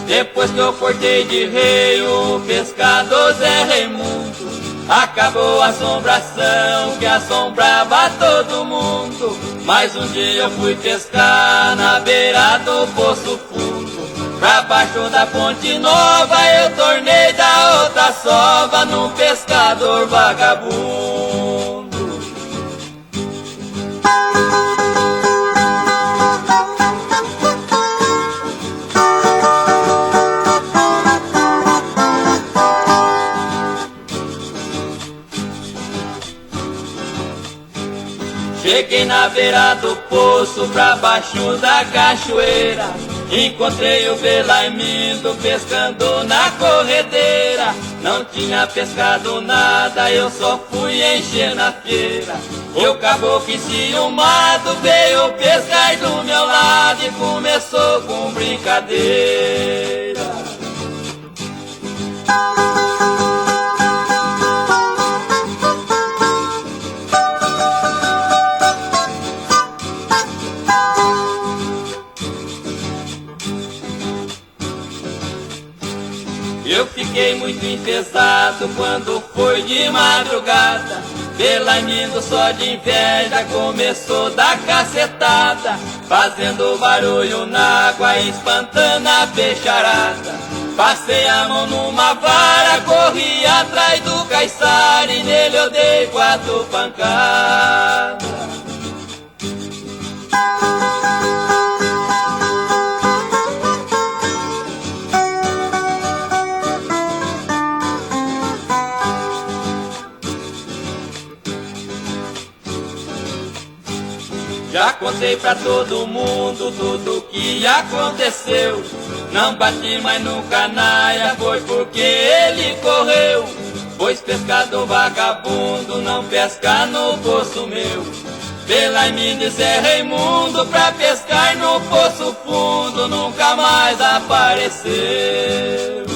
Depois que eu cortei de rei o pescador Zé Raimundo, acabou a assombração que assombrava todo mundo. Mas um dia eu fui pescar na beira do Poço Fundo, pra baixo da Ponte Nova eu tornei da outra sova num pescador vagabundo. Cheguei na beira do poço, pra baixo da cachoeira, encontrei o Belaimindo pescando na corredeira. Não tinha pescado nada, eu só fui encher na feira. E o caboclo enciumado veio pescar do meu lado e começou com brincadeira. Eu fiquei muito enfesado quando foi de madrugada. Belaimindo só de inveja começou a dar cacetada, fazendo barulho na água, espantando a peixarada. Passei a mão numa vara, corri atrás do caiçara e nele eu dei 4 pancadas. Já contei pra todo mundo tudo que aconteceu. Não bati mais no canalha, foi porque ele correu. Pois pescador vagabundo não pesca no poço meu. Belaimindo e Zé Raimundo pra pescar no Poço Fundo nunca mais apareceu.